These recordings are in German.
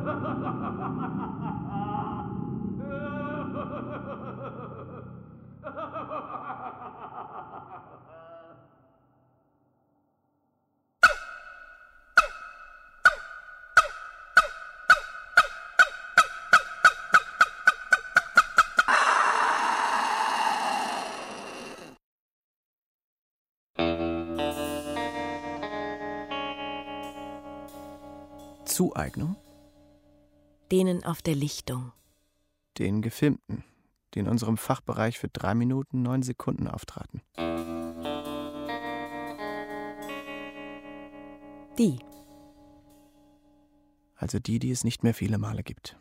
Zueignung? Denen auf der Lichtung. Den Gefilmten, die in unserem Fachbereich für 3 Minuten 9 Sekunden auftraten. Die. Also die es nicht mehr viele Male gibt.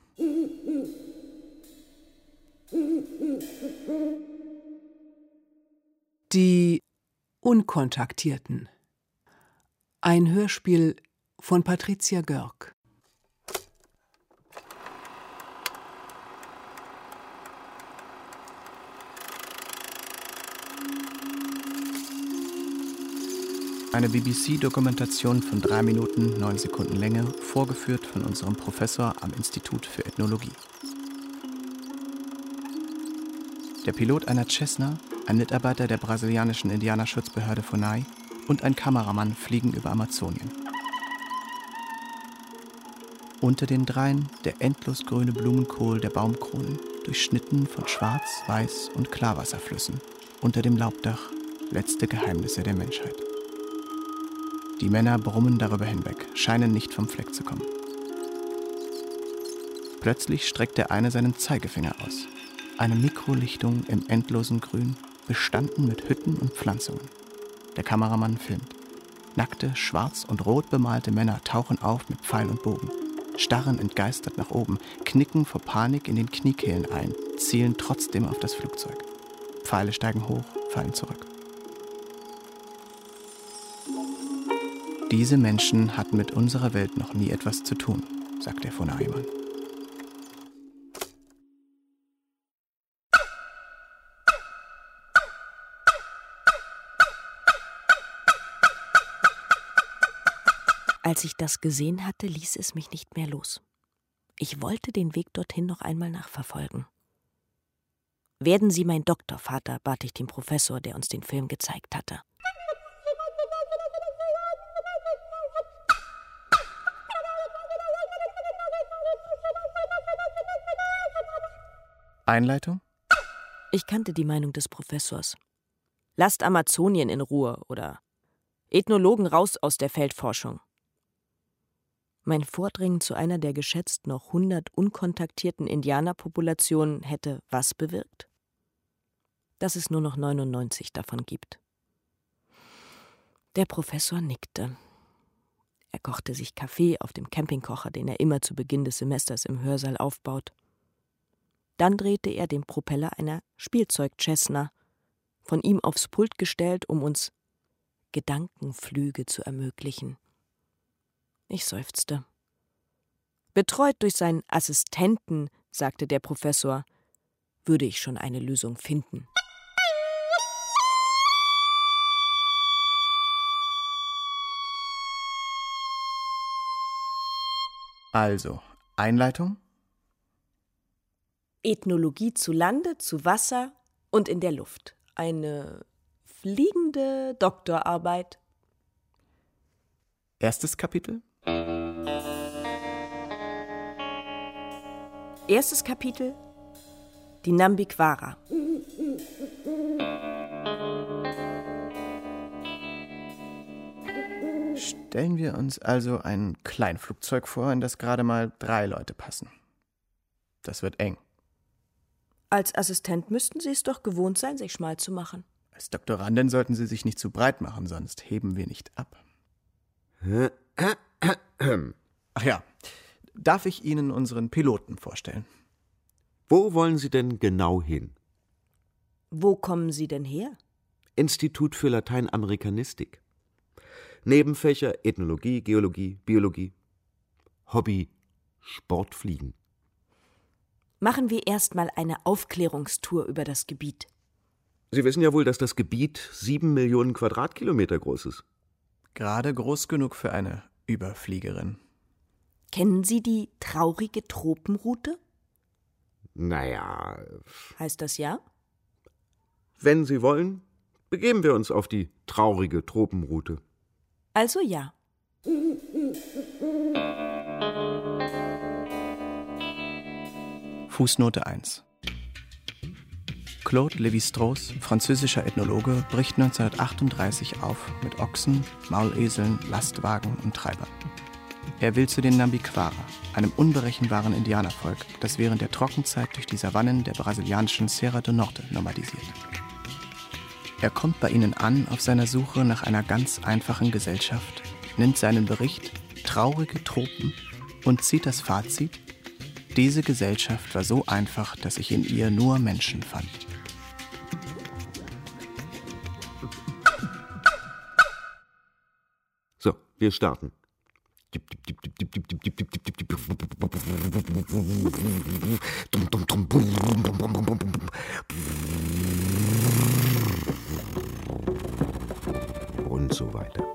Die Unkontaktierten. Ein Hörspiel von Patricia Görg. Eine BBC-Dokumentation von 3 Minuten 9 Sekunden Länge, vorgeführt von unserem Professor am Institut für Ethnologie. Der Pilot einer Cessna, ein Mitarbeiter der brasilianischen Indianerschutzbehörde FUNAI und ein Kameramann fliegen über Amazonien. Unter den dreien der endlos grüne Blumenkohl der Baumkronen, durchschnitten von Schwarz-, Weiß- und Klarwasserflüssen. Unter dem Laubdach letzte Geheimnisse der Menschheit. Die Männer brummen darüber hinweg, scheinen nicht vom Fleck zu kommen. Plötzlich streckt der eine seinen Zeigefinger aus. Eine Mikrolichtung im endlosen Grün, bestanden mit Hütten und Pflanzungen. Der Kameramann filmt. Nackte, schwarz und rot bemalte Männer tauchen auf mit Pfeil und Bogen, starren entgeistert nach oben, knicken vor Panik in den Kniekehlen ein, zielen trotzdem auf das Flugzeug. Pfeile steigen hoch, fallen zurück. Diese Menschen hatten mit unserer Welt noch nie etwas zu tun, sagt der FUNAI-Mann. Als ich das gesehen hatte, ließ es mich nicht mehr los. Ich wollte den Weg dorthin noch einmal nachverfolgen. »Werden Sie mein Doktorvater«, bat ich den Professor, der uns den Film gezeigt hatte. Einleitung? Ich kannte die Meinung des Professors. »Lasst Amazonien in Ruhe« oder »Ethnologen raus aus der Feldforschung«. Mein Vordringen zu einer der geschätzt noch 100 unkontaktierten Indianerpopulationen hätte was bewirkt? Dass es nur noch 99 davon gibt. Der Professor nickte. Er kochte sich Kaffee auf dem Campingkocher, den er immer zu Beginn des Semesters im Hörsaal aufbaut. Dann drehte er den Propeller einer Spielzeug-Cessna, von ihm aufs Pult gestellt, um uns Gedankenflüge zu ermöglichen. Ich seufzte. Betreut durch seinen Assistenten, sagte der Professor, würde ich schon eine Lösung finden. Also, Einleitung? Ethnologie zu Lande, zu Wasser und in der Luft. Eine fliegende Doktorarbeit. Erstes Kapitel? Erstes Kapitel: Die Nambikwara. Stellen wir uns also ein Kleinflugzeug vor, in das gerade mal 3 Leute passen. Das wird eng. Als Assistent müssten Sie es doch gewohnt sein, sich schmal zu machen. Als Doktorandin sollten Sie sich nicht zu breit machen, sonst heben wir nicht ab. Ach ja, darf ich Ihnen unseren Piloten vorstellen? Wo wollen Sie denn genau hin? Wo kommen Sie denn her? Institut für Lateinamerikanistik. Nebenfächer Ethnologie, Geologie, Biologie. Hobby Sportfliegen. Machen wir erstmal eine Aufklärungstour über das Gebiet. Sie wissen ja wohl, dass das Gebiet 7 Millionen Quadratkilometer groß ist. Gerade groß genug für eine Überfliegerin. Kennen Sie die traurige Tropenroute? Naja, Heißt das ja? wenn Sie wollen, begeben wir uns auf die traurige Tropenroute. Also ja. Fußnote 1. Claude Lévi-Strauss, französischer Ethnologe, bricht 1938 auf mit Ochsen, Mauleseln, Lastwagen und Treibern. Er will zu den Nambiquara, einem unberechenbaren Indianervolk, das während der Trockenzeit durch die Savannen der brasilianischen Serra do Norte nomadisiert. Er kommt bei ihnen an auf seiner Suche nach einer ganz einfachen Gesellschaft, nennt seinen Bericht Traurige Tropen und zieht das Fazit: Diese Gesellschaft war so einfach, dass ich in ihr nur Menschen fand. So, wir starten. Und so weiter.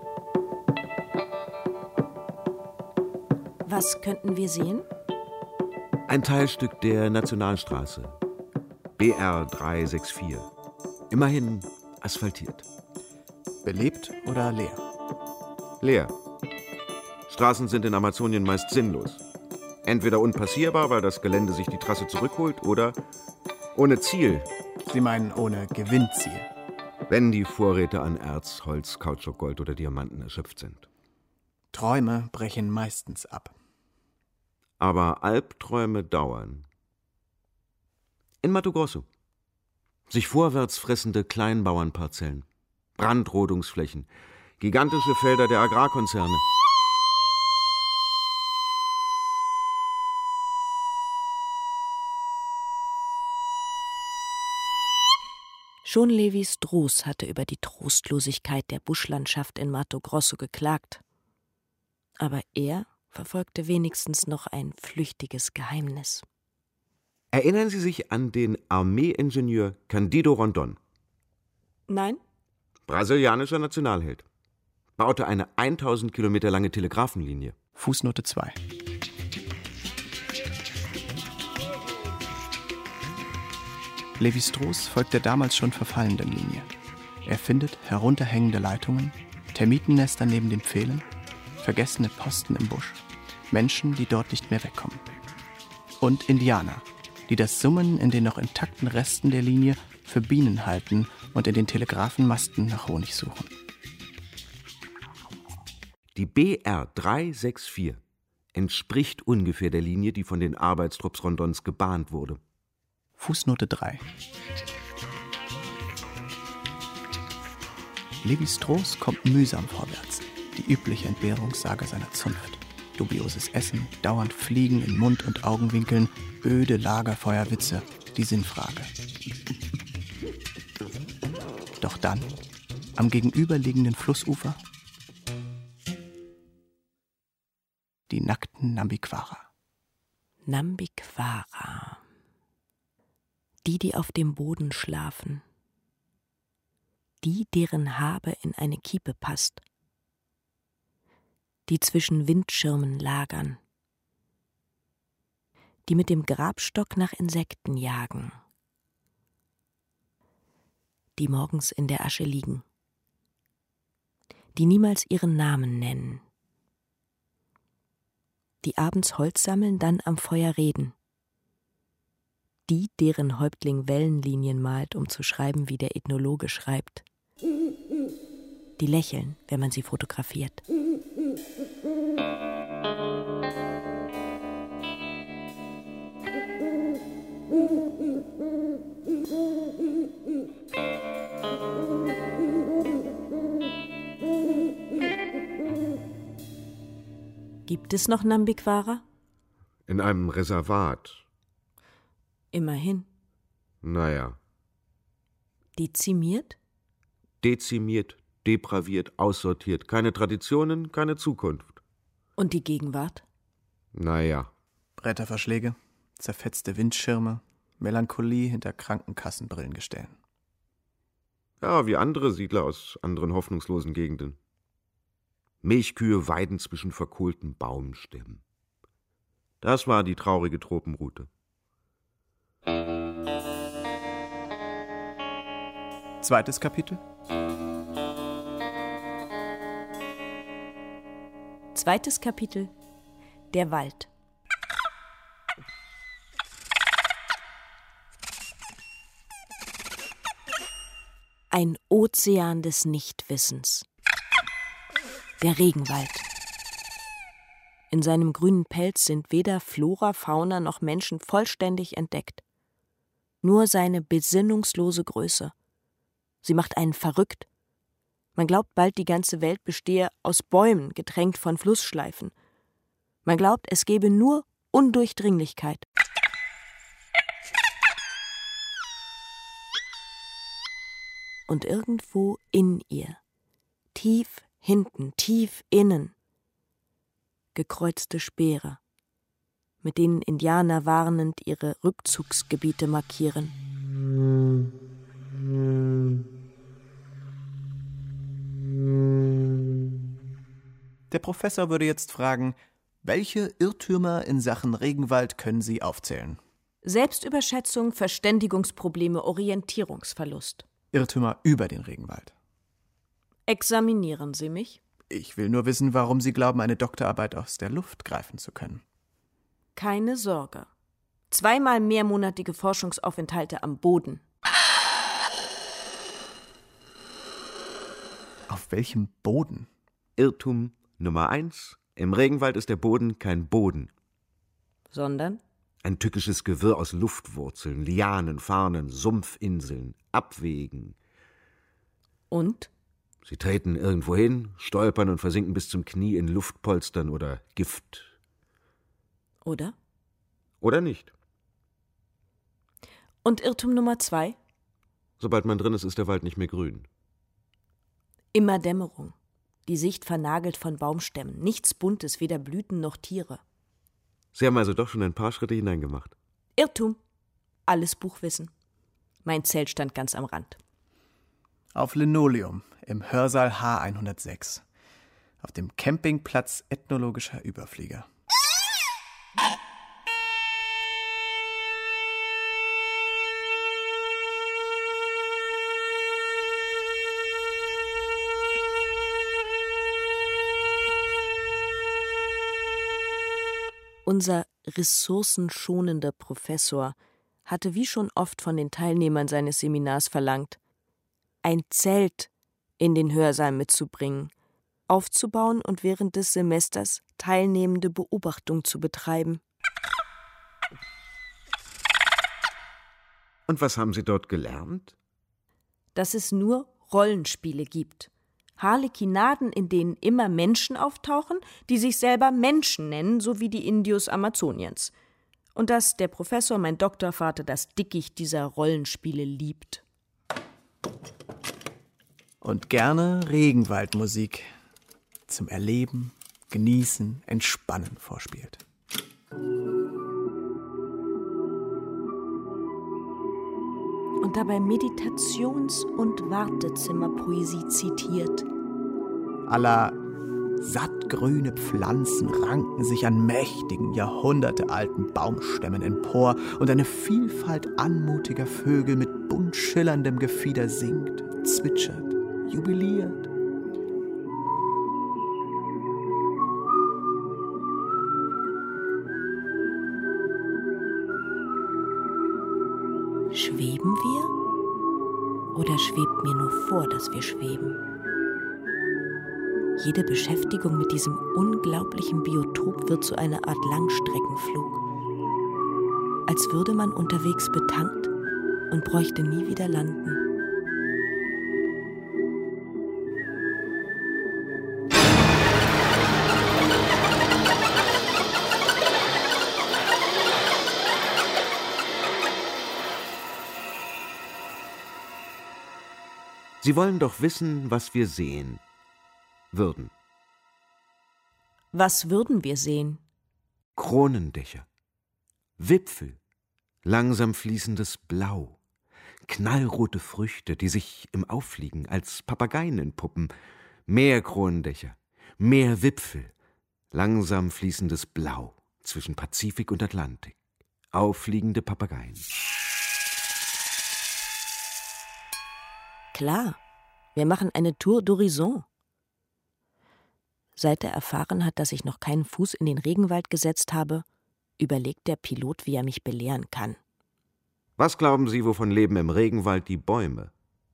Was könnten wir sehen? Ein Teilstück der Nationalstraße. BR 364. Immerhin asphaltiert. Belebt oder leer? Leer. Straßen sind in Amazonien meist sinnlos. Entweder unpassierbar, weil das Gelände sich die Trasse zurückholt, oder ohne Ziel, Sie meinen ohne Gewinnziel. wenn die Vorräte an Erz, Holz, Kautschuk, Gold oder Diamanten erschöpft sind. Träume brechen meistens ab. Aber Albträume dauern. In Mato Grosso. Sich vorwärts fressende Kleinbauernparzellen, Brandrodungsflächen, gigantische Felder der Agrarkonzerne. Schon Lévi-Strauss hatte über die Trostlosigkeit der Buschlandschaft in Mato Grosso geklagt. Aber er verfolgte wenigstens noch ein flüchtiges Geheimnis. Erinnern Sie sich an den Armeeingenieur Candido Rondon, Nein? brasilianischer Nationalheld. Baute eine 1000 Kilometer lange Telegrafenlinie. Fußnote 2. Lévi-Strauss folgt der damals schon verfallenden Linie. Er findet herunterhängende Leitungen, Termitennester neben den Pfählen, vergessene Posten im Busch, Menschen, die dort nicht mehr wegkommen. Und Indianer, die das Summen in den noch intakten Resten der Linie für Bienen halten und in den Telegrafenmasten nach Honig suchen. Die BR 364 entspricht ungefähr der Linie, die von den Arbeitstrupps Rondons gebahnt wurde. Fußnote 3. Lévi-Strauss kommt mühsam vorwärts. Die übliche Entbehrungssage seiner Zunft. Dubioses Essen, dauernd Fliegen in Mund- und Augenwinkeln, öde Lagerfeuerwitze, die Sinnfrage. Doch dann, am gegenüberliegenden Flussufer, die nackten Nambiquara. Nambiquara. Die auf dem Boden schlafen. Die, deren Habe in eine Kiepe passt. Die zwischen Windschirmen lagern. Die mit dem Grabstock nach Insekten jagen. Die morgens in der Asche liegen. Die niemals ihren Namen nennen. Die abends Holz sammeln, dann am Feuer reden. Die, deren Häuptling Wellenlinien malt, um zu schreiben, wie der Ethnologe schreibt. Die lächeln, wenn man sie fotografiert. Gibt es noch Nambiquara? In einem Reservat. Immerhin. Naja. Dezimiert? Dezimiert, depraviert, aussortiert. Keine Traditionen, keine Zukunft. Und die Gegenwart? Naja. Bretterverschläge, zerfetzte Windschirme, Melancholie hinter Krankenkassenbrillengestellen. Ja, wie andere Siedler aus anderen hoffnungslosen Gegenden. Milchkühe weiden zwischen verkohlten Baumstämmen. Das war die traurige Tropenroute. Zweites Kapitel. Zweites Kapitel: Der Wald. Ein Ozean des Nichtwissens. Der Regenwald. In seinem grünen Pelz sind weder Flora, Fauna noch Menschen vollständig entdeckt. Nur seine besinnungslose Größe. Sie macht einen verrückt. Man glaubt bald, die ganze Welt bestehe aus Bäumen, getränkt von Flussschleifen. Man glaubt, es gebe nur Undurchdringlichkeit. Und irgendwo in ihr, tief hinten, tief innen, gekreuzte Speere, mit denen Indianer warnend ihre Rückzugsgebiete markieren. Der Professor würde jetzt fragen, welche Irrtümer in Sachen Regenwald können Sie aufzählen? Selbstüberschätzung, Verständigungsprobleme, Orientierungsverlust. Irrtümer über den Regenwald. Examinieren Sie mich? Ich will nur wissen, warum Sie glauben, eine Doktorarbeit aus der Luft greifen zu können. Keine Sorge. 2-mal mehrmonatige Forschungsaufenthalte am Boden. Auf welchem Boden? Irrtum Nummer 1. Im Regenwald ist der Boden kein Boden. Sondern? Ein tückisches Gewirr aus Luftwurzeln, Lianen, Farnen, Sumpfinseln, Abwegen. Und? Sie treten irgendwo hin, stolpern und versinken bis zum Knie in Luftpolstern oder Gift. Oder? Oder nicht. Und Irrtum Nummer 2? Sobald man drin ist, ist der Wald nicht mehr grün. Immer Dämmerung. Die Sicht vernagelt von Baumstämmen. Nichts Buntes, weder Blüten noch Tiere. Sie haben also doch schon ein paar Schritte hineingemacht. Irrtum. Alles Buchwissen. Mein Zelt stand ganz am Rand. Auf Linoleum im Hörsaal H106. Auf dem Campingplatz Ethnologischer Überflieger. Unser ressourcenschonender Professor hatte wie schon oft von den Teilnehmern seines Seminars verlangt, ein Zelt in den Hörsaal mitzubringen, aufzubauen und während des Semesters teilnehmende Beobachtung zu betreiben. Und was haben Sie dort gelernt? Dass es nur Rollenspiele gibt. Harlekinaden, in denen immer Menschen auftauchen, die sich selber Menschen nennen, so wie die Indios Amazoniens. Und dass der Professor, mein Doktorvater, das Dickicht dieser Rollenspiele liebt. Und gerne Regenwaldmusik zum Erleben, Genießen, Entspannen vorspielt. Und dabei Meditations- und Wartezimmerpoesie zitiert. À la sattgrüne Pflanzen ranken sich an mächtigen, jahrhundertealten Baumstämmen empor und eine Vielfalt anmutiger Vögel mit bunt schillerndem Gefieder singt, zwitschert, jubiliert. Schweben wir? Oder schwebt mir nur vor, dass wir schweben? Jede Beschäftigung mit diesem unglaublichen Biotop wird zu einer Art Langstreckenflug. Als würde man unterwegs betankt und bräuchte nie wieder landen. Sie wollen doch wissen, was wir sehen würden. Was würden wir sehen? Kronendächer, Wipfel, langsam fließendes Blau, knallrote Früchte, die sich im Auffliegen als Papageien entpuppen, mehr Kronendächer, mehr Wipfel, langsam fließendes Blau, zwischen Pazifik und Atlantik. Auffliegende Papageien. Klar, wir machen eine Tour d'Horizon. Seit er erfahren hat, dass ich noch keinen Fuß in den Regenwald gesetzt habe, überlegt der Pilot, wie er mich belehren kann. Was glauben Sie, wovon leben im Regenwald die Bäume?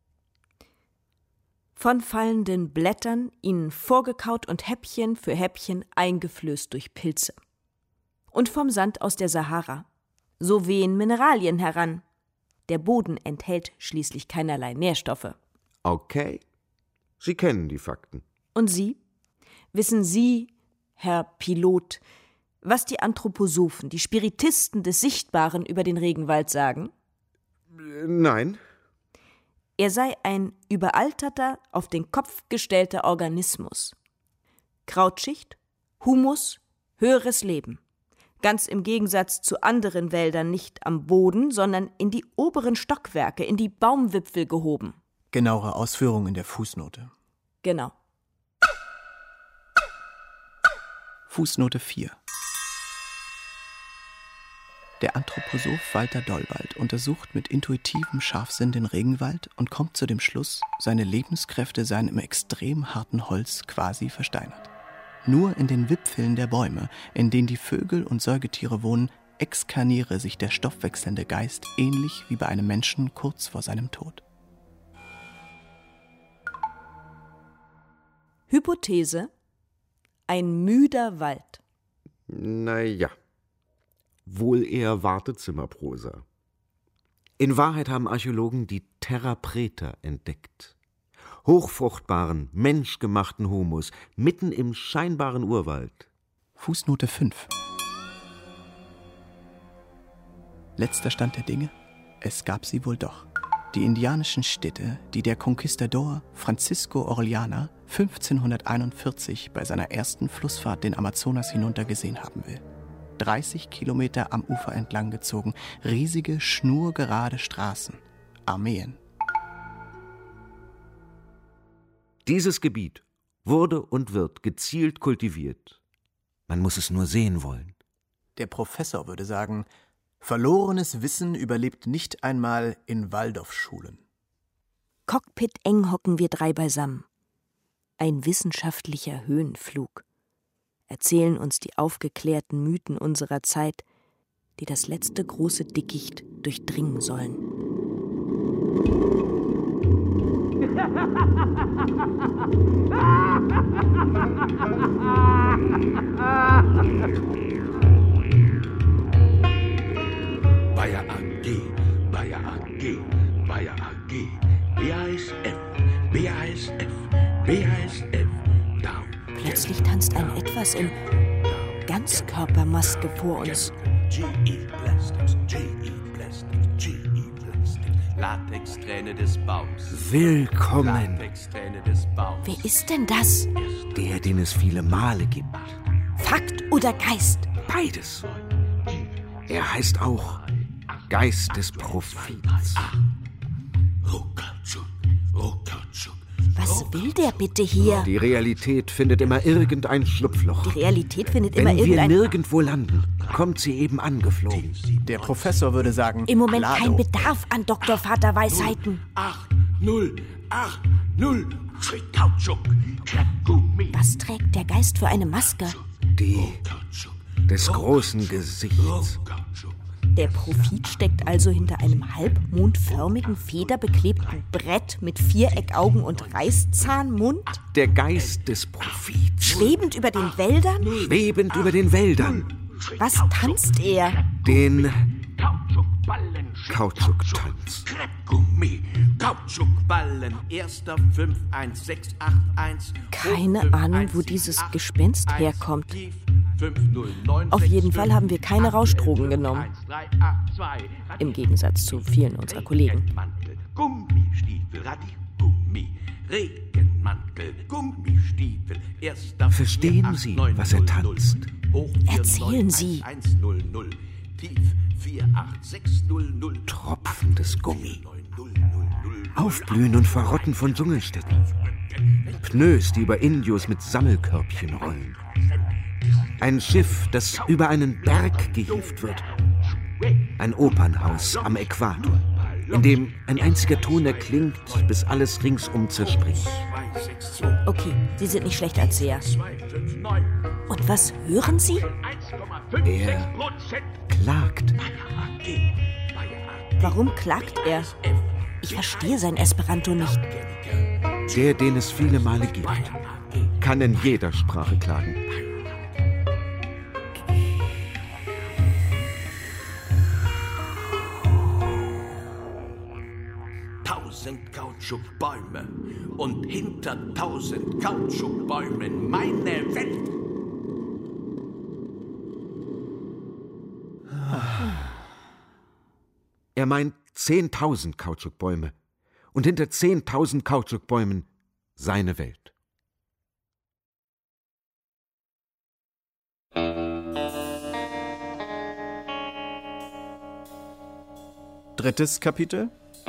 Von fallenden Blättern, ihnen vorgekaut und Häppchen für Häppchen eingeflößt durch Pilze. Und vom Sand aus der Sahara. So wehen Mineralien heran. Der Boden enthält schließlich keinerlei Nährstoffe. Okay, Sie kennen die Fakten. Und Sie? Wissen Sie, Herr Pilot, was die Anthroposophen, die Spiritisten des Sichtbaren über den Regenwald sagen? Nein. Er sei ein überalterter, auf den Kopf gestellter Organismus. Krautschicht, Humus, höheres Leben. Ganz im Gegensatz zu anderen Wäldern nicht am Boden, sondern in die oberen Stockwerke, in die Baumwipfel gehoben. Genauere Ausführungen in der Fußnote. Genau. Fußnote 4. Der Anthroposoph Walter Dollwald untersucht mit intuitivem Scharfsinn den Regenwald und kommt zu dem Schluss, seine Lebenskräfte seien im extrem harten Holz quasi versteinert. Nur in den Wipfeln der Bäume, in denen die Vögel und Säugetiere wohnen, exkarniere sich der stoffwechselnde Geist ähnlich wie bei einem Menschen kurz vor seinem Tod. Hypothese: ein müder Wald. Naja, wohl eher Wartezimmerprosa. In Wahrheit haben Archäologen die Terra Preta entdeckt. Hochfruchtbaren, menschgemachten Humus, mitten im scheinbaren Urwald. Fußnote 5. Letzter Stand der Dinge: Es gab sie wohl doch. Die indianischen Städte, die der Conquistador Francisco Orellana 1541 bei seiner ersten Flussfahrt den Amazonas hinunter gesehen haben will. 30 Kilometer am Ufer entlang gezogen, riesige, schnurgerade Straßen, Armeen. Dieses Gebiet wurde und wird gezielt kultiviert. Man muss es nur sehen wollen. Der Professor würde sagen, verlorenes Wissen überlebt nicht einmal in Waldorfschulen. Cockpit-eng hocken wir drei beisammen. Ein wissenschaftlicher Höhenflug. Erzählen uns die aufgeklärten Mythen unserer Zeit, die das letzte große Dickicht durchdringen sollen. Bayer AG, Bayer AG, Bayer AG, BASF, BASF, BASF, down. Plötzlich tanzt ein Etwas in Ganzkörpermaske vor uns. GE Plastics, GE Plastics, GE Plastics, Latexträne des Baums. Willkommen, Latexträne des Baums. Wer ist denn das? der, den es viele Male gibt. Fakt oder Geist? Beides. Er heißt auch Geist des Profits. Rohkautschuk, Rohkautschuk. Was will der bitte hier? Die Realität findet immer irgendein Schlupfloch. Die Realität findet immer Wenn wir irgendein... nirgendwo landen, kommt sie eben angeflogen. Der Professor würde sagen, Im Moment Klado. kein Bedarf an Doktorvaterweisheiten. 8080 Kautschuk, Gummi. Was trägt der Geist für eine Maske? Die des großen Gesichts. Der Profit steckt also hinter einem halbmondförmigen, federbeklebten Brett mit Viereckaugen und Reißzahnmund? Der Geist des Profits. Schwebend über den Wäldern? Schwebend über den Wäldern. Was tanzt er? Den Kautschukballen, Kautschuktanz. Kreppgummi, Kautschukballen, erster 51681. Keine Ahnung, wo dieses Gespenst herkommt. Auf jeden Fall haben wir keine Rauschdrogen genommen. Im Gegensatz zu vielen unserer Kollegen. Gummistiefel, Radiergummi, Regenmantel, Gummistiefel, erster Verstehen Sie, was er tanzt? Erzählen Sie. 100, tief 48600. Tropfendes Gummi. Aufblühen und Verrotten von Dschungelstädten. Pneus, die über Indios mit Sammelkörbchen rollen. Ein Schiff, das über einen Berg gehievt wird. Ein Opernhaus am Äquator, in dem ein einziger Ton erklingt, bis alles ringsum zerbricht. Okay, Sie sind nicht schlecht als Seher. Und was hören Sie? Er klagt. Warum klagt er? Ich verstehe sein Esperanto nicht. Der, den es viele Male gibt, kann in jeder Sprache klagen. Kautschukbäume und hinter 1000 Kautschukbäumen meine Welt. Er meint 10.000 Kautschukbäume und hinter 10.000 Kautschukbäumen seine Welt. Drittes Kapitel.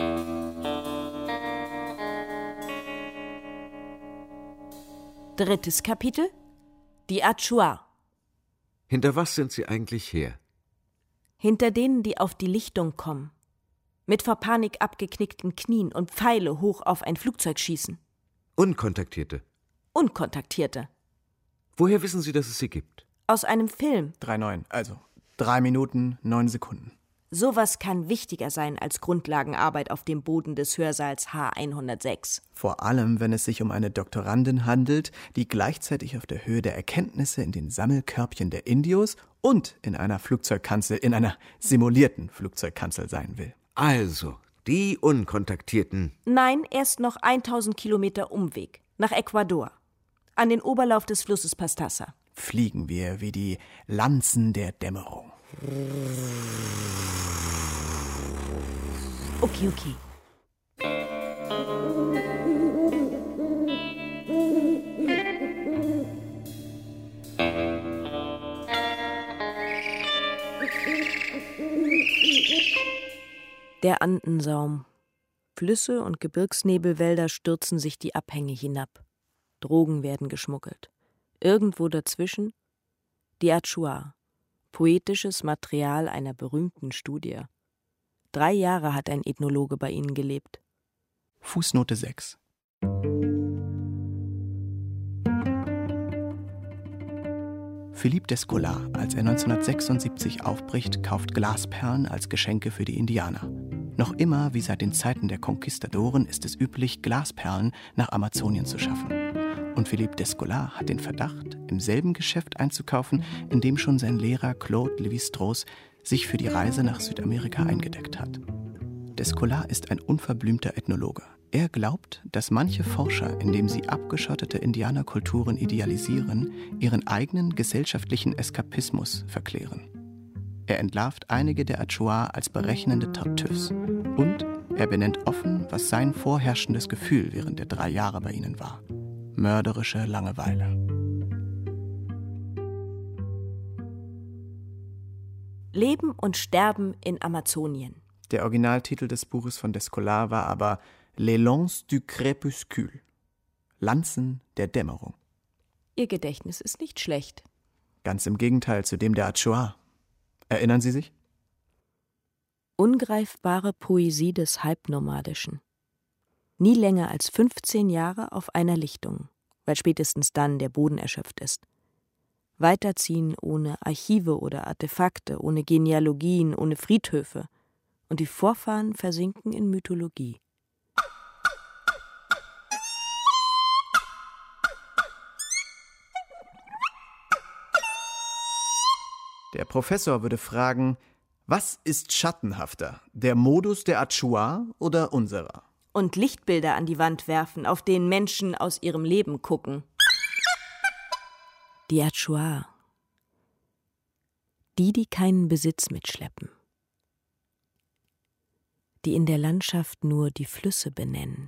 Drittes Kapitel. Die Achuar. Hinter was sind sie eigentlich her? Hinter denen, die auf die Lichtung kommen. Mit vor Panik abgeknickten Knien und Pfeile hoch auf ein Flugzeug schießen. Unkontaktierte. Unkontaktierte. Woher wissen Sie, dass es sie gibt? Aus einem Film. 3,9, also 3 Minuten, 9 Sekunden. Sowas kann wichtiger sein als Grundlagenarbeit auf dem Boden des Hörsaals H106. Vor allem, wenn es sich um eine Doktorandin handelt, die gleichzeitig auf der Höhe der Erkenntnisse in den Sammelkörbchen der Indios und in einer Flugzeugkanzel, in einer simulierten Flugzeugkanzel sein will. Also, die Unkontaktierten. Nein, erst noch 1000 Kilometer Umweg. Nach Ecuador. An den Oberlauf des Flusses Pastaza. Fliegen wir wie die Lanzen der Dämmerung. Okay. Der Andensaum. Flüsse und Gebirgsnebelwälder stürzen sich die Abhänge hinab. Drogen werden geschmuggelt. Irgendwo dazwischen die Achuar. Poetisches Material einer berühmten Studie. 3 Jahre hat ein Ethnologe bei ihnen gelebt. Fußnote 6. Philippe Descola, als er 1976 aufbricht, kauft Glasperlen als Geschenke für die Indianer. Noch immer, wie seit den Zeiten der Konquistadoren, ist es üblich, Glasperlen nach Amazonien zu schaffen. Und Philippe Descola hat den Verdacht, im selben Geschäft einzukaufen, in dem schon sein Lehrer Claude Lévi-Strauss sich für die Reise nach Südamerika eingedeckt hat. Descola ist ein unverblümter Ethnologe. Er glaubt, dass manche Forscher, indem sie abgeschottete Indianerkulturen idealisieren, ihren eigenen gesellschaftlichen Eskapismus verklären. Er entlarvt einige der Achuar als berechnende Tartüffes und er benennt offen, was sein vorherrschendes Gefühl während der 3 Jahre bei ihnen war. Mörderische Langeweile. Leben und Sterben in Amazonien. Der Originaltitel des Buches von Descola war aber Les Lances du Crépuscule. Lanzen der Dämmerung. Ihr Gedächtnis ist nicht schlecht. Ganz im Gegenteil zu dem der Achuar. Erinnern Sie sich? Ungreifbare Poesie des Halbnomadischen. Nie länger als 15 Jahre auf einer Lichtung, weil spätestens dann der Boden erschöpft ist. Weiterziehen ohne Archive oder Artefakte, ohne Genealogien, ohne Friedhöfe. Und die Vorfahren versinken in Mythologie. Der Professor würde fragen, was ist schattenhafter, der Modus der Achuar oder unserer? Und Lichtbilder an die Wand werfen, auf denen Menschen aus ihrem Leben gucken. Die Achuar. Die keinen Besitz mitschleppen. Die in der Landschaft nur die Flüsse benennen.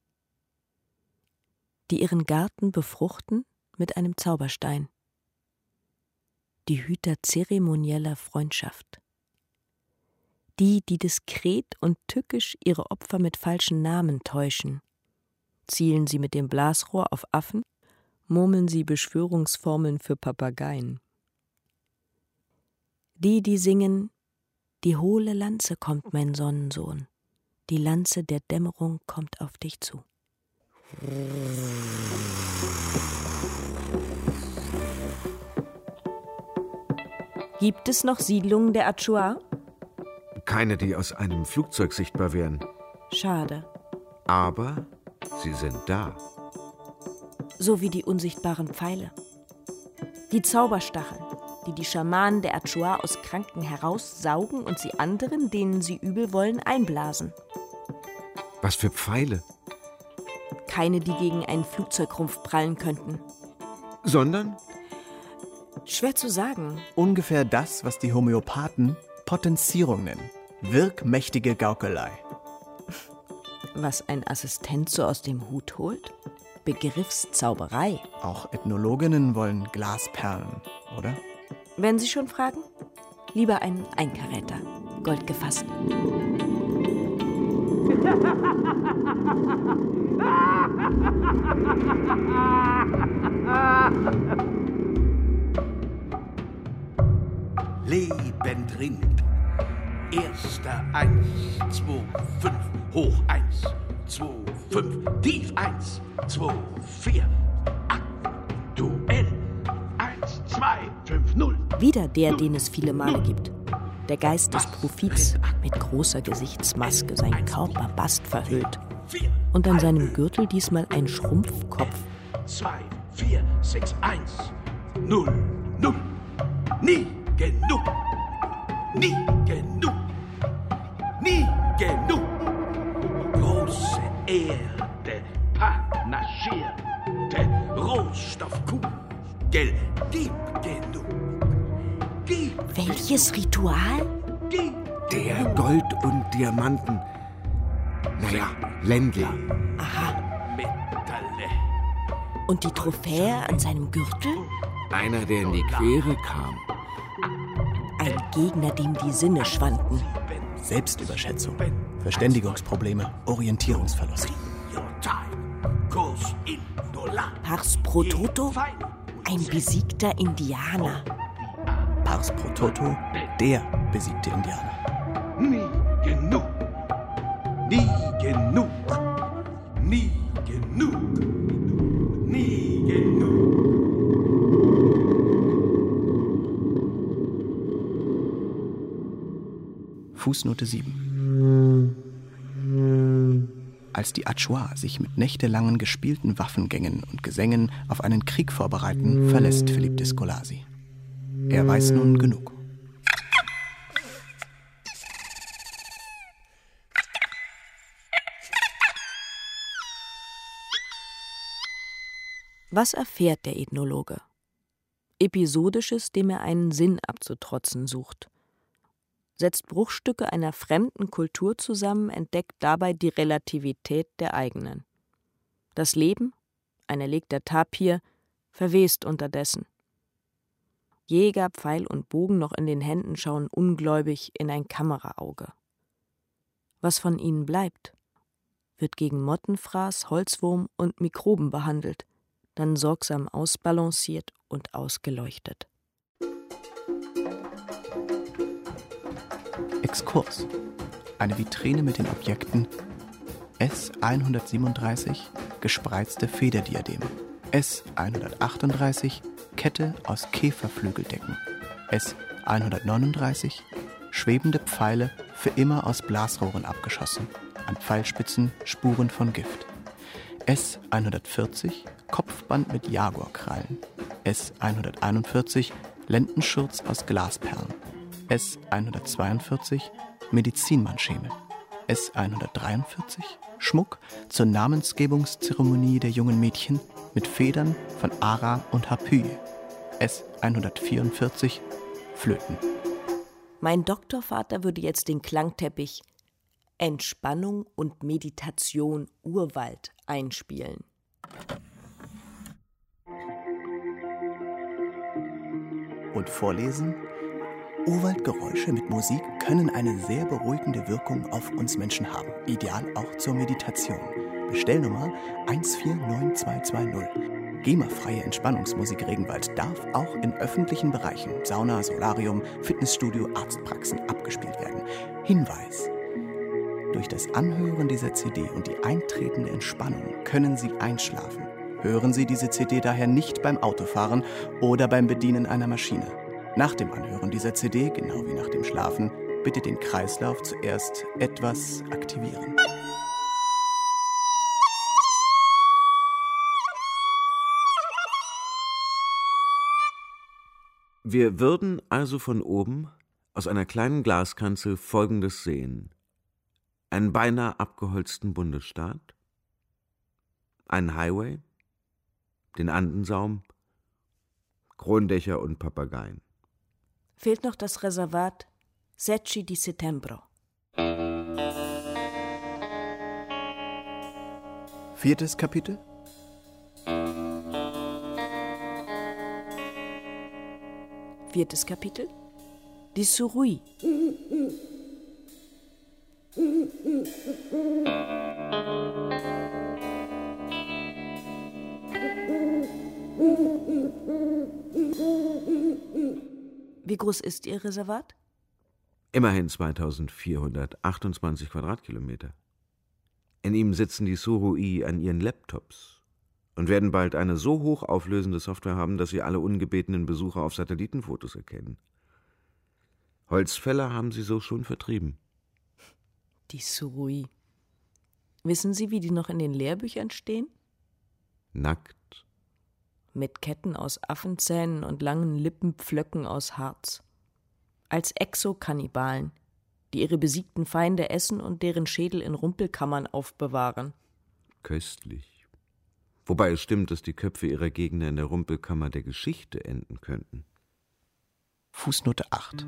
Die ihren Garten befruchten mit einem Zauberstein. Die Hüter zeremonieller Freundschaft. Die diskret und tückisch ihre Opfer mit falschen Namen täuschen. Zielen sie mit dem Blasrohr auf Affen, murmeln sie Beschwörungsformeln für Papageien. Die singen: Die hohle Lanze kommt, mein Sonnensohn, die Lanze der Dämmerung kommt auf dich zu. Gibt es noch Siedlungen der Achuar? Keine, die aus einem Flugzeug sichtbar wären. Schade. Aber sie sind da. So wie die unsichtbaren Pfeile. Die Zauberstacheln, die die Schamanen der Achuar aus Kranken heraussaugen und sie anderen, denen sie übel wollen, einblasen. Was für Pfeile? Keine, die gegen einen Flugzeugrumpf prallen könnten. Sondern? Schwer zu sagen. Ungefähr das, was die Homöopathen Potenzierung nennen. Wirkmächtige Gaukelei. Was ein Assistent so aus dem Hut holt? Begriffszauberei. Auch Ethnologinnen wollen Glasperlen, oder? Wenn Sie schon fragen, lieber einen Einkaräter, goldgefasst. Leben drin. Erster 1, 2, 5, hoch 1, 2, 5, tief 1, 2, 4, aktuell 1, 2, 5, 0. Wieder der, den es viele Male gibt. Der Geist des Profits, mit großer Gesichtsmaske, sein Körper Bast verhüllt. Und an seinem Gürtel diesmal ein Schrumpfkopf. 2, 4, 6, 1, 0, 0. Nie genug. Nie genug. Nie genug. Große Erde, panaschierte Rohstoffkuh. Geld, gib genug. Gib Welches Ritual? Gib Der Gold und Diamanten. Naja, Ländler. Metalle. Und die Trophäe an seinem Gürtel? Einer, der in die Quere kam. Ein Gegner, dem die Sinne schwanden. Selbstüberschätzung, Verständigungsprobleme, Orientierungsverlust. Kurs in Dollar. Pars pro Toto? Ein besiegter Indianer. Pars pro Toto, der besiegte Indianer. Nie genug. Nie genug. Nie genug. Nie genug. Fußnote 7. Als die Achuar sich mit nächtelangen gespielten Waffengängen und Gesängen auf einen Krieg vorbereiten, verlässt Philippe Descola-Sie. Er weiß nun genug. Was erfährt der Ethnologe? Episodisches, dem er einen Sinn abzutrotzen sucht. Setzt Bruchstücke einer fremden Kultur zusammen, entdeckt dabei die Relativität der eigenen. Das Leben, ein erlegter Tapir, verwest unterdessen. Jäger, Pfeil und Bogen noch in den Händen schauen ungläubig in ein Kameraauge. Was von ihnen bleibt, wird gegen Mottenfraß, Holzwurm und Mikroben behandelt, dann sorgsam ausbalanciert und ausgeleuchtet. Exkurs. Eine Vitrine mit den Objekten S137, gespreizte Federdiademe. S138, Kette aus Käferflügeldecken. S139, schwebende Pfeile, für immer aus Blasrohren abgeschossen. An Pfeilspitzen Spuren von Gift. S140, Kopfband mit Jaguarkrallen. S141, Lendenschurz aus Glasperlen. S142, Medizinmannschemel. S143, Schmuck zur Namensgebungszeremonie der jungen Mädchen mit Federn von Ara und Harpyie. S144, Flöten. Mein Doktorvater würde jetzt den Klangteppich Entspannung und Meditation Urwald einspielen. Und vorlesen? Urwaldgeräusche mit Musik können eine sehr beruhigende Wirkung auf uns Menschen haben. Ideal auch zur Meditation. Bestellnummer 149220. GEMA-freie Entspannungsmusik Regenwald darf auch in öffentlichen Bereichen, Sauna, Solarium, Fitnessstudio, Arztpraxen abgespielt werden. Hinweis: Durch das Anhören dieser CD und die eintretende Entspannung können Sie einschlafen. Hören Sie diese CD daher nicht beim Autofahren oder beim Bedienen einer Maschine. Nach dem Anhören dieser CD, genau wie nach dem Schlafen, bitte den Kreislauf zuerst etwas aktivieren. Wir würden also von oben aus einer kleinen Glaskanzel Folgendes sehen: einen beinahe abgeholzten Bundesstaat, einen Highway, den Andensaum, Krondächer und Papageien. Fehlt noch das Reservat Secchi di Setembro. 4. Kapitel. Viertes Kapitel. Die Surui. Wie groß ist Ihr Reservat? Immerhin 2428 Quadratkilometer. In ihm sitzen die Surui an ihren Laptops und werden bald eine so hochauflösende Software haben, dass sie alle ungebetenen Besucher auf Satellitenfotos erkennen. Holzfäller haben sie so schon vertrieben. Die Surui. Wissen Sie, wie die noch in den Lehrbüchern stehen? Nackt. Mit Ketten aus Affenzähnen und langen Lippenpflöcken aus Harz. Als Exokannibalen, die ihre besiegten Feinde essen und deren Schädel in Rumpelkammern aufbewahren. Köstlich. Wobei es stimmt, dass die Köpfe ihrer Gegner in der Rumpelkammer der Geschichte enden könnten. Fußnote 8.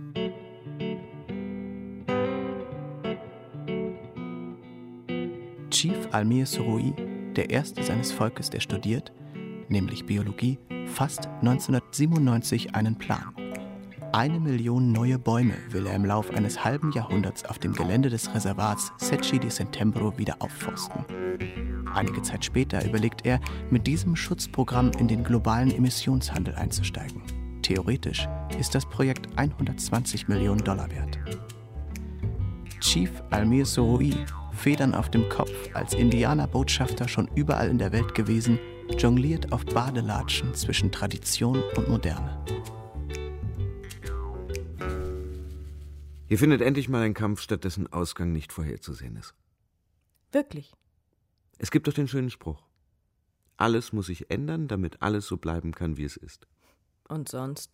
Chief Almir Surui, der erste seines Volkes, der studiert, nämlich Biologie, fasst 1997 einen Plan. 1 Million neue Bäume will er im Lauf eines halben Jahrhunderts auf dem Gelände des Reservats Secchi di Setembro wieder aufforsten. Einige Zeit später überlegt er, mit diesem Schutzprogramm in den globalen Emissionshandel einzusteigen. Theoretisch ist das Projekt 120 Millionen $, wert. Chief Almir Surui, Federn auf dem Kopf, als Indianerbotschafter schon überall in der Welt gewesen, jongliert auf Badelatschen zwischen Tradition und Moderne. Hier findet endlich mal ein Kampf statt, dessen Ausgang nicht vorherzusehen ist. Wirklich? Es gibt doch den schönen Spruch: Alles muss sich ändern, damit alles so bleiben kann, wie es ist. Und sonst?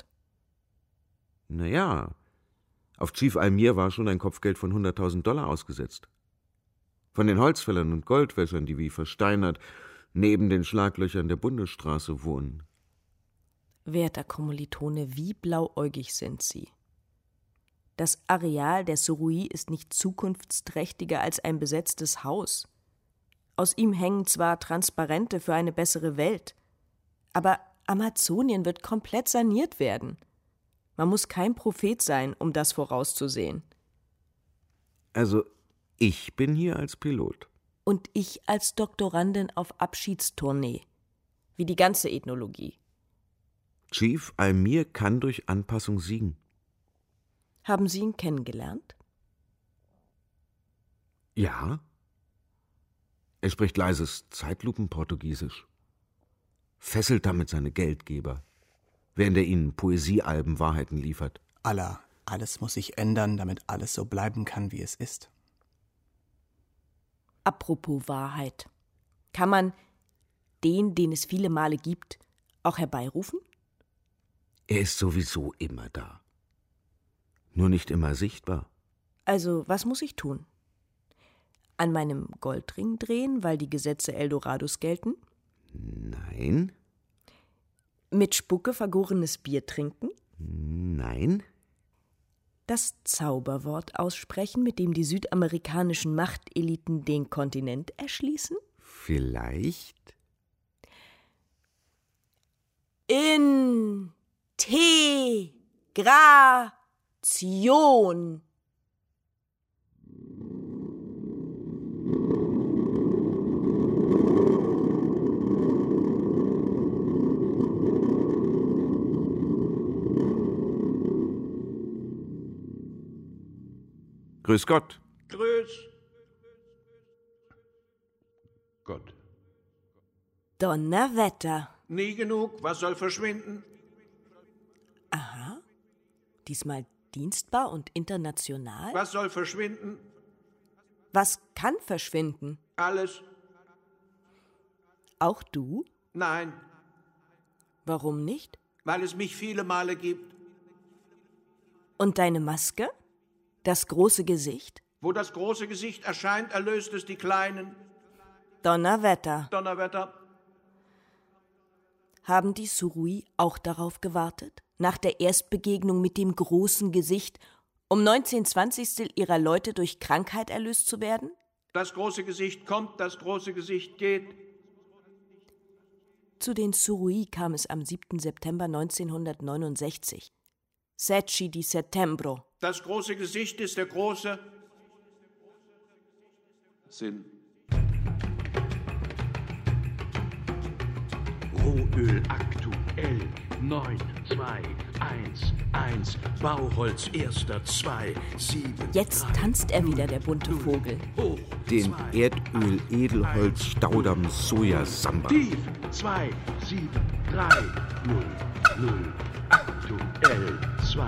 Naja, auf Chief Almir war schon ein Kopfgeld von $100.000 ausgesetzt. Von den Holzfällern und Goldwäschern, die wie versteinert neben den Schlaglöchern der Bundesstraße wohnen. Werter Kommilitone, wie blauäugig sind Sie? Das Areal der Surui ist nicht zukunftsträchtiger als ein besetztes Haus. Aus ihm hängen zwar Transparente für eine bessere Welt, aber Amazonien wird komplett saniert werden. Man muss kein Prophet sein, um das vorauszusehen. Also, ich bin hier als Pilot. Und ich als Doktorandin auf Abschiedstournee. Wie die ganze Ethnologie. Chief Almir kann durch Anpassung siegen. Haben Sie ihn kennengelernt? Ja. Er spricht leises Zeitlupenportugiesisch. Fesselt damit seine Geldgeber, während er ihnen Poesiealben Wahrheiten liefert. Allah, alles muss sich ändern, damit alles so bleiben kann, wie es ist. Apropos Wahrheit. Kann man den es viele Male gibt, auch herbeirufen? Er ist sowieso immer da. Nur nicht immer sichtbar. Also, was muss ich tun? An meinem Goldring drehen, weil die Gesetze Eldorados gelten? Nein. Mit Spucke vergorenes Bier trinken? Nein. Das Zauberwort aussprechen, mit dem die südamerikanischen Machteliten den Kontinent erschließen? Vielleicht. Integration. Grüß Gott. Grüß Gott. Donnerwetter. Nie genug, was soll verschwinden? Aha. Diesmal dienstbar und international? Was soll verschwinden? Was kann verschwinden? Alles. Auch du? Nein, Warum nicht? weil es mich viele Male gibt. Und deine Maske? Das große Gesicht? Wo das große Gesicht erscheint, erlöst es die kleinen. Donnerwetter. Donnerwetter. Haben die Surui auch darauf gewartet? Nach der Erstbegegnung mit dem großen Gesicht, um 19/20 ihrer Leute durch Krankheit erlöst zu werden? Das große Gesicht kommt, das große Gesicht geht. Zu den Surui kam es am 7. September 1969. 7 di settembre. Das große Gesicht ist der große Sinn. Rohöl aktuell 92111 Bauholz 1.2 Jetzt tanzt er wieder, der bunte Vogel. hoch Den Erdöl Edelholz Staudamm Soja Samba. tief 27300 aktuell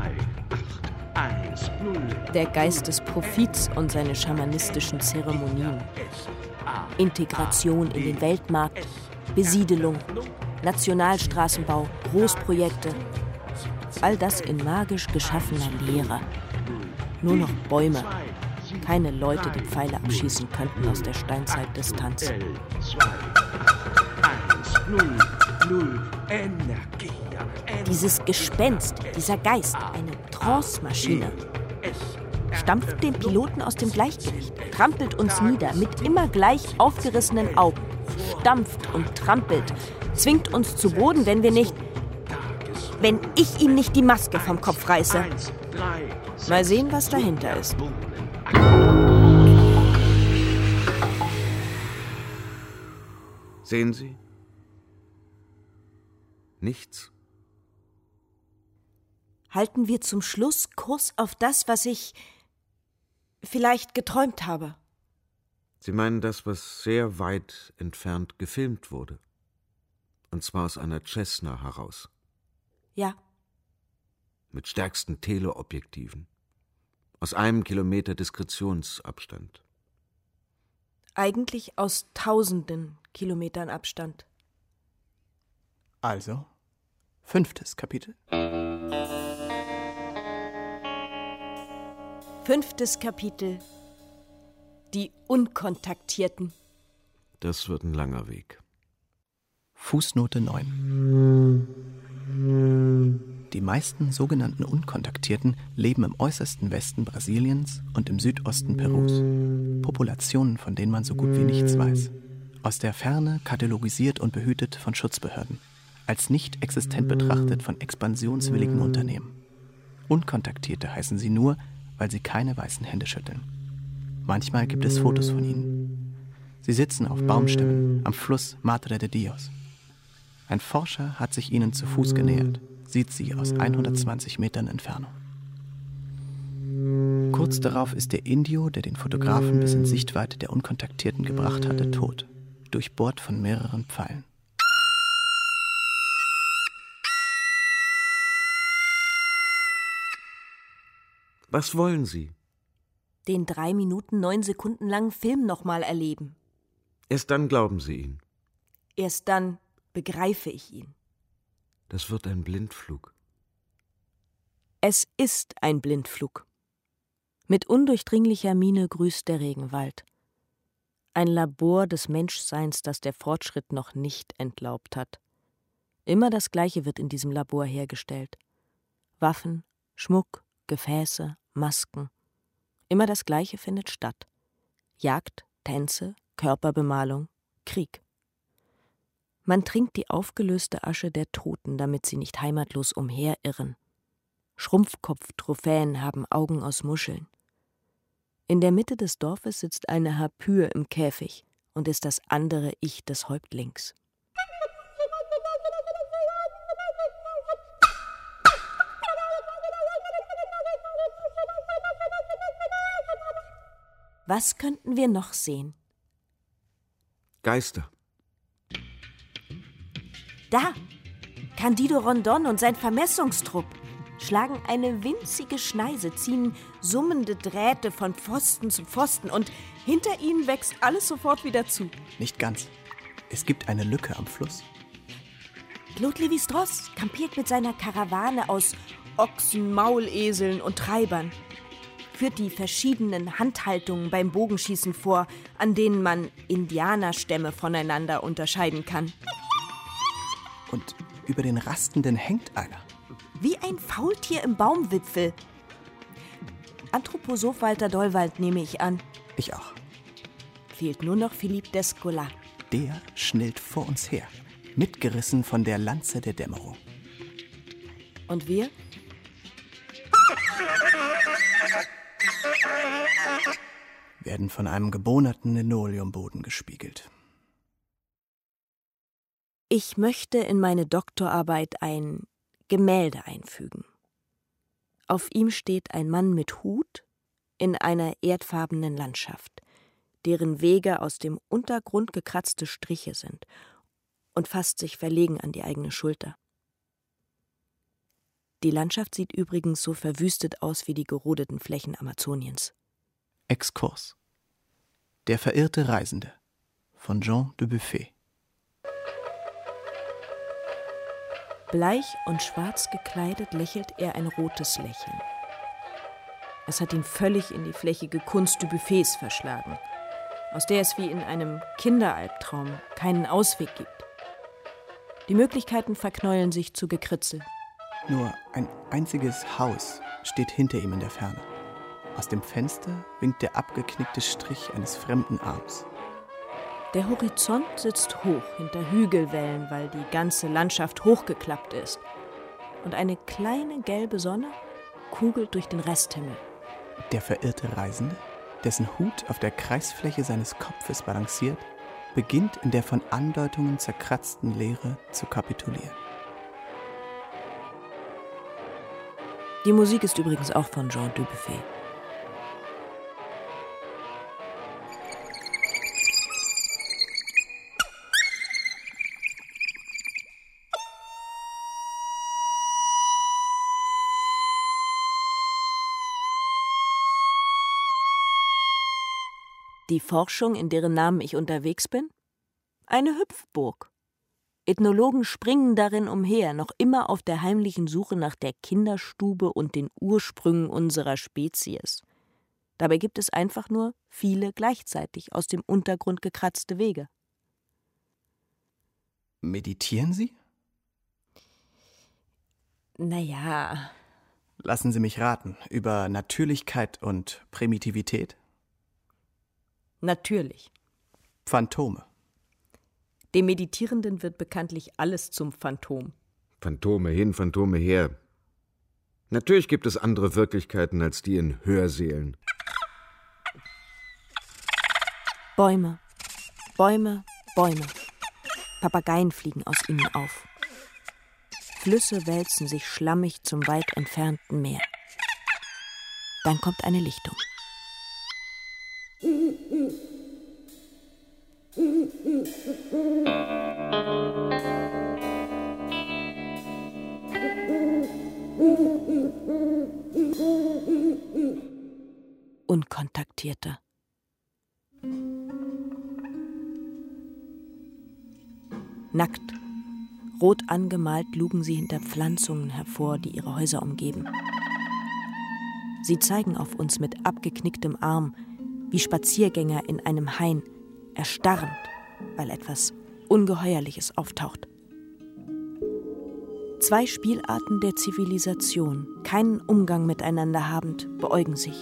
2810 Der Geist des Profits und seine schamanistischen Zeremonien. Integration in den Weltmarkt, Besiedelung, Nationalstraßenbau, Großprojekte. All das in magisch geschaffener Leere. Nur noch Bäume, keine Leute, die Pfeile abschießen könnten aus der Steinzeitdistanz. 110 Energie. Dieses Gespenst, dieser Geist, eine Trance-Maschine, stampft den Piloten aus dem Gleichgewicht, trampelt uns nieder mit immer gleich aufgerissenen Augen, stampft und trampelt, zwingt uns zu Boden, wenn ich ihm nicht die Maske vom Kopf reiße. Mal sehen, was dahinter ist. Sehen Sie? Nichts. Halten wir zum Schluss Kurs auf das, was ich vielleicht geträumt habe. Sie meinen das, was sehr weit entfernt gefilmt wurde. Und zwar aus einer Cessna heraus. Ja, Mit stärksten Teleobjektiven. Aus 1 Kilometer Diskretionsabstand. eigentlich aus tausenden Kilometern Abstand. Also, 5. Kapitel. 5. Kapitel. Die Unkontaktierten. Das wird ein langer Weg. Fußnote 9. Die meisten sogenannten Unkontaktierten leben im äußersten Westen Brasiliens und im Südosten Perus. Populationen, von denen man so gut wie nichts weiß. Aus der Ferne katalogisiert und behütet von Schutzbehörden. Als nicht existent betrachtet von expansionswilligen Unternehmen. Unkontaktierte heißen sie nur, weil sie keine weißen Hände schütteln. Manchmal gibt es Fotos von ihnen. Sie sitzen auf Baumstämmen am Fluss Madre de Dios. Ein Forscher hat sich ihnen zu Fuß genähert, sieht sie aus 120 Metern Entfernung. Kurz darauf ist der Indio, der den Fotografen bis in Sichtweite der Unkontaktierten gebracht hatte, tot, durchbohrt von mehreren Pfeilen. Was wollen Sie? Den 3 Minuten 9 Sekunden langen Film nochmal erleben. Erst dann glauben Sie ihn. Erst dann begreife ich ihn. Das wird ein Blindflug. Es ist ein Blindflug. Mit undurchdringlicher Miene grüßt der Regenwald. Ein Labor des Menschseins, das der Fortschritt noch nicht entlaubt hat. Immer das Gleiche wird in diesem Labor hergestellt. Waffen, Schmuck, Gefäße, Masken. Immer das Gleiche findet statt. Jagd, Tänze, Körperbemalung, Krieg. Man trinkt die aufgelöste Asche der Toten, damit sie nicht heimatlos umherirren. Schrumpfkopf-Trophäen haben Augen aus Muscheln. In der Mitte des Dorfes sitzt eine Harpyie im Käfig und ist das andere Ich des Häuptlings. Was könnten wir noch sehen? Geister. Da! Candido Rondon und sein Vermessungstrupp schlagen eine winzige Schneise, ziehen summende Drähte von Pfosten zu Pfosten und hinter ihnen wächst alles sofort wieder zu. Nicht ganz. Es gibt eine Lücke am Fluss. Claude Lévi-Strauss kampiert mit seiner Karawane aus Ochsen, Mauleseln und Treibern, führt die verschiedenen Handhaltungen beim Bogenschießen vor, an denen man Indianerstämme voneinander unterscheiden kann. Und über den Rastenden hängt einer. Wie ein Faultier im Baumwipfel. Anthroposoph Walter Dollwald nehme ich an. Ich auch. Fehlt nur noch Philippe Descola. Der schnellt vor uns her, mitgerissen von der Lanze der Dämmerung. Und wir? Werden von einem gebohnerten Linoleumboden gespiegelt. Ich möchte in meine Doktorarbeit ein Gemälde einfügen. Auf ihm steht ein Mann mit Hut in einer erdfarbenen Landschaft, deren Wege aus dem Untergrund gekratzte Striche sind, und fasst sich verlegen an die eigene Schulter. Die Landschaft sieht übrigens so verwüstet aus wie die gerodeten Flächen Amazoniens. Exkurs. Der verirrte Reisende von Jean Dubuffet. Bleich und schwarz gekleidet lächelt er ein rotes Lächeln. Es hat ihn völlig in die flächige Kunst Dubuffets verschlagen, aus der es wie in einem Kinderalbtraum keinen Ausweg gibt. Die Möglichkeiten verknäueln sich zu Gekritzel. Nur ein einziges Haus steht hinter ihm in der Ferne. Aus dem Fenster winkt der abgeknickte Strich eines fremden Arms. Der Horizont sitzt hoch hinter Hügelwellen, weil die ganze Landschaft hochgeklappt ist. Und eine kleine gelbe Sonne kugelt durch den Resthimmel. Der verirrte Reisende, dessen Hut auf der Kreisfläche seines Kopfes balanciert, beginnt in der von Andeutungen zerkratzten Leere zu kapitulieren. Die Musik ist übrigens auch von Jean Dubuffet. Die Forschung, in deren Namen ich unterwegs bin? Eine Hüpfburg. Ethnologen springen darin umher, noch immer auf der heimlichen Suche nach der Kinderstube und den Ursprüngen unserer Spezies. Dabei gibt es einfach nur viele gleichzeitig aus dem Untergrund gekratzte Wege. Meditieren Sie? Naja. Lassen Sie mich raten, über Natürlichkeit und Primitivität? Natürlich. Phantome. Dem Meditierenden wird bekanntlich alles zum Phantom. Phantome hin, Phantome her. Natürlich gibt es andere Wirklichkeiten als die in Hörsälen. Bäume, Bäume, Bäume. Papageien fliegen aus ihnen auf. Flüsse wälzen sich schlammig zum weit entfernten Meer. Dann kommt eine Lichtung. Unkontaktierter. Nackt, rot angemalt, lugen sie hinter Pflanzungen hervor, die ihre Häuser umgeben. Sie zeigen auf uns mit abgeknicktem Arm, wie Spaziergänger in einem Hain, erstarrend, weil etwas Ungeheuerliches auftaucht. Zwei Spielarten der Zivilisation, keinen Umgang miteinander habend, beäugen sich.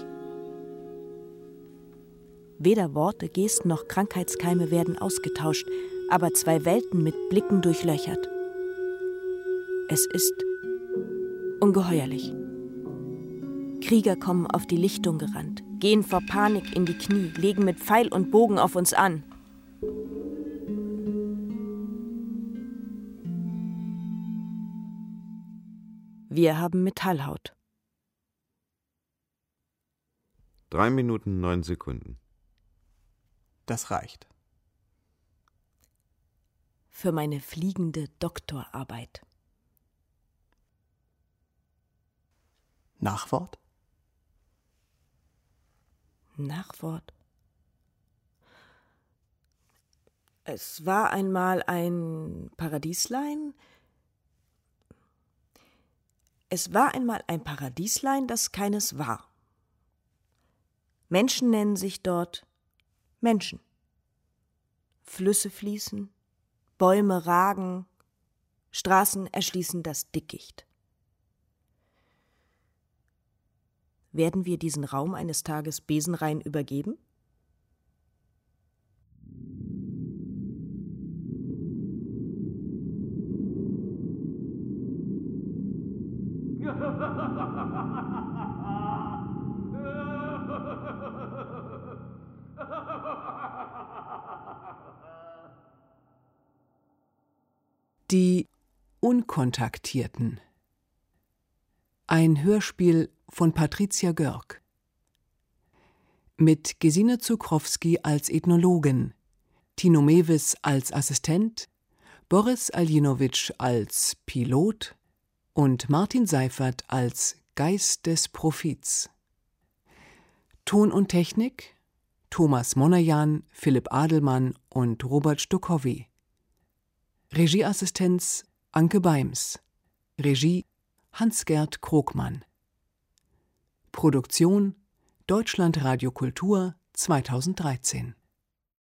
Weder Worte, Gesten noch Krankheitskeime werden ausgetauscht, aber zwei Welten mit Blicken durchlöchert. Es ist ungeheuerlich. Krieger kommen auf die Lichtung gerannt, gehen vor Panik in die Knie, legen mit Pfeil und Bogen auf uns an. Wir haben Metallhaut. 3 Minuten 9 Sekunden. Das reicht. Für meine fliegende Doktorarbeit. Nachwort? Nachwort. Es war einmal ein Paradieslein. Es war einmal ein Paradieslein, das keines war. Menschen nennen sich dort Menschen. Flüsse fließen, Bäume ragen, Straßen erschließen das Dickicht. Werden wir diesen Raum eines Tages besenrein übergeben? Die Unkontaktierten. Ein Hörspiel von Patricia Görg. Mit Gesine Zukrowski als Ethnologin, Tino Mewis als Assistent, Boris Aljinowitsch als Pilot und Martin Seifert als Geist des Profits. Ton und Technik Thomas Monajan, Philipp Adelmann und Robert Stuckowy. Regieassistenz Anke Beims. Regie Hans-Gerd Krogmann. Produktion Deutschlandradio Kultur 2013.